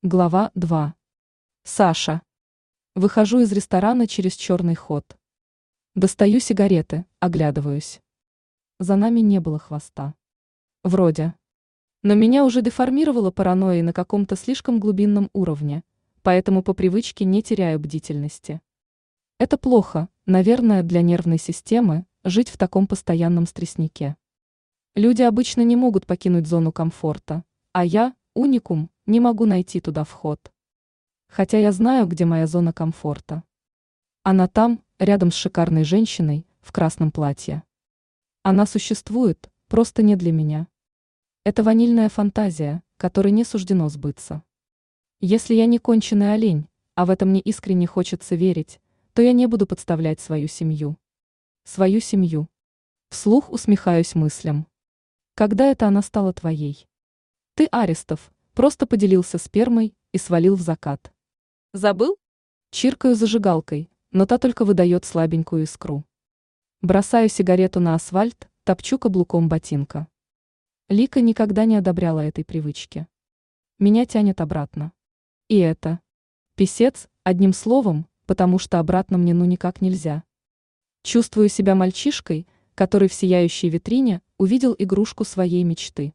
Глава 2. Саша. Выхожу из ресторана через черный ход. Достаю сигареты, оглядываюсь. За нами не было хвоста. Вроде. Но меня уже деформировала паранойя на каком-то слишком глубинном уровне, поэтому по привычке не теряю бдительности. Это плохо, наверное, для нервной системы жить в таком постоянном стресснике. Люди обычно не могут покинуть зону комфорта, а я, уникум, не могу найти туда вход. Хотя я знаю, где моя зона комфорта. Она там, рядом с шикарной женщиной, в красном платье. Она существует, просто не для меня. Это ванильная фантазия, которой не суждено сбыться. Если я не конченый олень, а в этом мне искренне хочется верить, то я не буду подставлять свою семью. Свою семью. Вслух усмехаюсь мыслям. Когда это она стала твоей? Ты, Арестов, просто поделился спермой и свалил в закат. Забыл? Чиркаю зажигалкой, но та только выдает слабенькую искру. Бросаю сигарету на асфальт, топчу каблуком ботинка. Лика никогда не одобряла этой привычки. Меня тянет обратно. И это. Писец, одним словом, потому что обратно мне ну никак нельзя. Чувствую себя мальчишкой, который в сияющей витрине увидел игрушку своей мечты.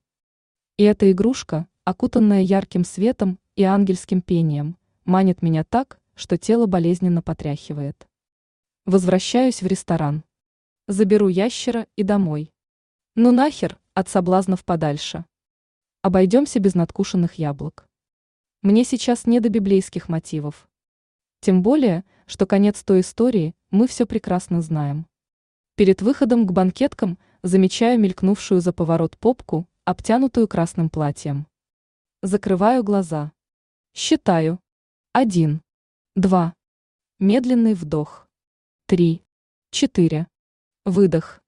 И эта игрушка, окутанная ярким светом и ангельским пением, манит меня так, что тело болезненно потряхивает. Возвращаюсь в ресторан. Заберу ящера и домой. Ну нахер, от соблазнов подальше. Обойдемся без надкушенных яблок. Мне сейчас не до библейских мотивов. Тем более, что конец той истории мы все прекрасно знаем. Перед выходом к банкеткам замечаю мелькнувшую за поворот попку, обтянутую красным платьем. Закрываю глаза. Считаю. 1, 2. Медленный вдох. 3, 4. Выдох.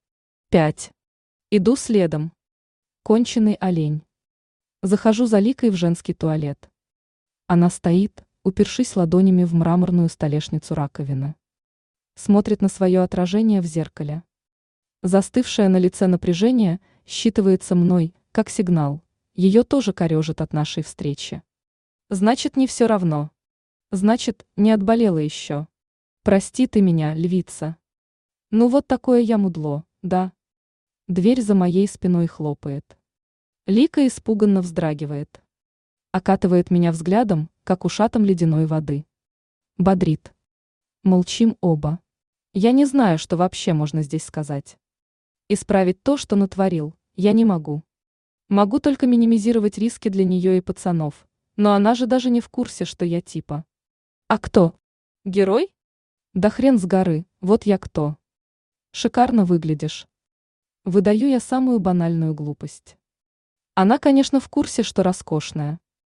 5. Иду следом. Конченый олень. Захожу за Ликой в женский туалет. Она стоит, упершись ладонями в мраморную столешницу раковины. Смотрит на свое отражение в зеркале. Застывшее на лице напряжение считывается мной, как сигнал. Ее тоже корежит от нашей встречи. Значит, не все равно. Значит, не отболела еще. Прости ты меня, львица. Ну вот такое я мудло, да? Дверь за моей спиной хлопает. Лика испуганно вздрагивает. Окатывает меня взглядом, как ушатом ледяной воды. Бодрит. Молчим оба. Я не знаю, что вообще можно здесь сказать. Исправить то, что натворил, я не могу. Могу только минимизировать риски для нее и пацанов, но она же даже не в курсе, что я типа. А кто? Герой? Да хрен с горы, вот я кто. Шикарно выглядишь. Выдаю я самую банальную глупость. Она, конечно, в курсе, что роскошная.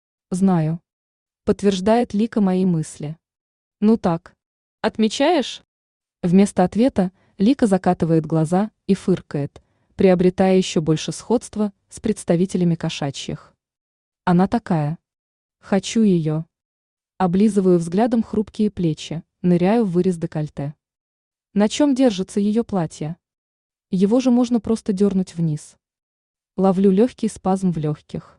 Знаю. Подтверждает Лика мои мысли. Ну так. Отмечаешь? Вместо ответа Лика закатывает глаза и фыркает, приобретая еще больше сходства с представителями кошачьих. Она такая. Хочу ее. Облизываю взглядом хрупкие плечи, ныряю в вырез декольте. На чем держится ее платье? Его же можно просто дернуть вниз. Ловлю легкий спазм в легких.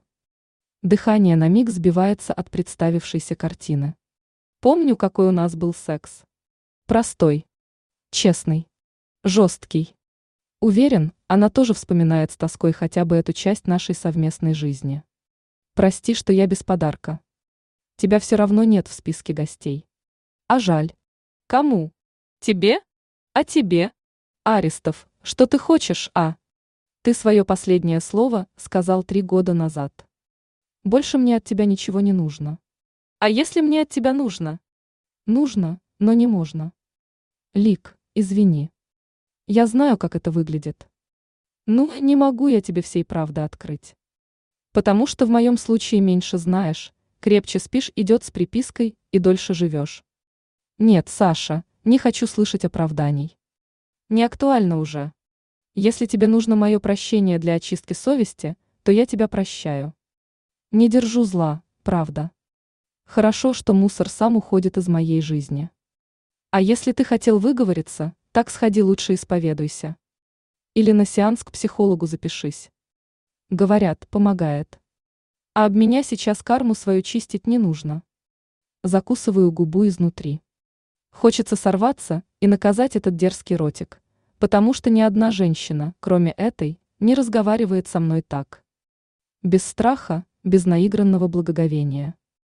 Дыхание на миг сбивается от представившейся картины. Помню, какой у нас был секс. Простой. Честный. Жесткий. Уверен, она тоже вспоминает с тоской хотя бы эту часть нашей совместной жизни. Прости, что я без подарка. Тебя все равно нет в списке гостей. А жаль. Кому? Тебе? А тебе? Арестов, что ты хочешь, а? Ты свое последнее слово сказал 3 года назад. Больше мне от тебя ничего не нужно. А если мне от тебя нужно? Нужно, но не можно. Лик, извини. Я знаю, как это выглядит. Ну, не могу я тебе всей правды открыть. Потому что в моем случае меньше знаешь, крепче спишь идет с припиской и дольше живешь. Нет, Саша, не хочу слышать оправданий. Не актуально уже. Если тебе нужно мое прощение для очистки совести, то я тебя прощаю. Не держу зла, правда. Хорошо, что мусор сам уходит из моей жизни. А если ты хотел выговориться, так сходи лучше исповедуйся. Или на сеанс к психологу запишись. Говорят, помогает. А об меня сейчас карму свою чистить не нужно. Закусываю губу изнутри. Хочется сорваться и наказать этот дерзкий ротик, потому что ни одна женщина, кроме этой, не разговаривает со мной так. Без страха, без наигранного благоговения.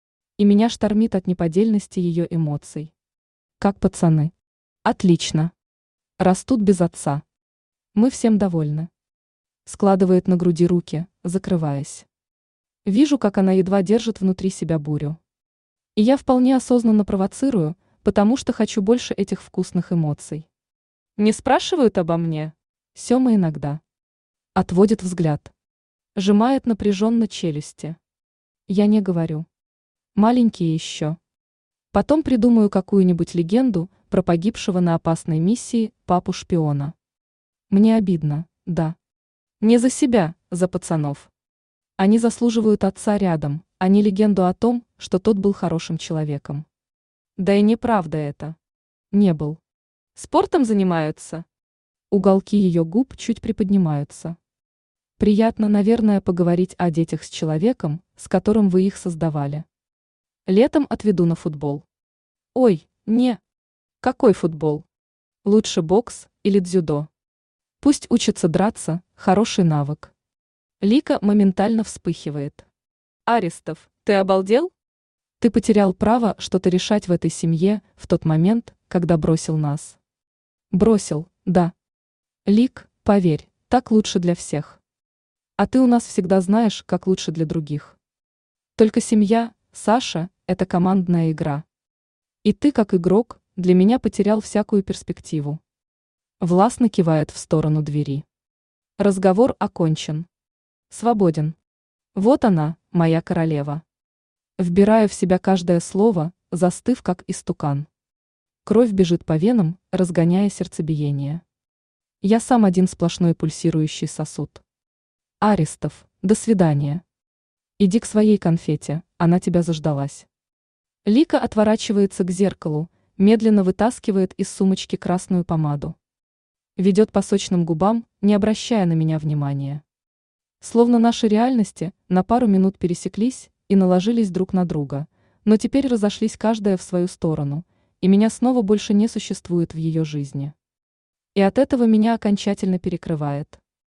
И меня штормит от неподдельности ее эмоций. Как пацаны. Отлично. Растут без отца. Мы всем довольны. Складывает на груди руки, закрываясь. Вижу, как она едва держит внутри себя бурю. И я вполне осознанно провоцирую, потому что хочу больше этих вкусных эмоций. Не спрашивают обо мне? Сема иногда. Отводит взгляд. Сжимает напряженно челюсти. Я не говорю. Маленькие еще. Потом придумаю какую-нибудь легенду про погибшего на опасной миссии папу-шпиона. Мне обидно, да. Не за себя, за пацанов. Они заслуживают отца рядом, а не легенду о том, что тот был хорошим человеком. Да и неправда это. Не был. Спортом занимаются? Уголки ее губ чуть приподнимаются. Приятно, наверное, поговорить о детях с человеком, с которым вы их создавали. Летом отведу на футбол. Ой, не. Какой футбол? Лучше бокс или дзюдо. Пусть учится драться, хороший навык. Лика моментально вспыхивает. Аристов, ты обалдел? Ты потерял право что-то решать в этой семье в тот момент, когда бросил нас. Бросил, да. Лик, поверь, так лучше для всех. А ты у нас всегда знаешь, как лучше для других. Только семья, Саша, это командная игра. И ты, как игрок, для меня потерял всякую перспективу. Властно кивает в сторону двери. Разговор окончен. Свободен. Вот она, моя королева. Вбираю в себя каждое слово, застыв как истукан. Кровь бежит по венам, разгоняя сердцебиение. Я сам один сплошной пульсирующий сосуд. Аристов, до свидания. Иди к своей конфете, она тебя заждалась. Лика отворачивается к зеркалу, медленно вытаскивает из сумочки красную помаду. Ведет по сочным губам, не обращая на меня внимания. Словно наши реальности на пару минут пересеклись и наложились друг на друга, но теперь разошлись каждая в свою сторону, и меня снова больше не существует в ее жизни. И от этого меня окончательно перекрывает.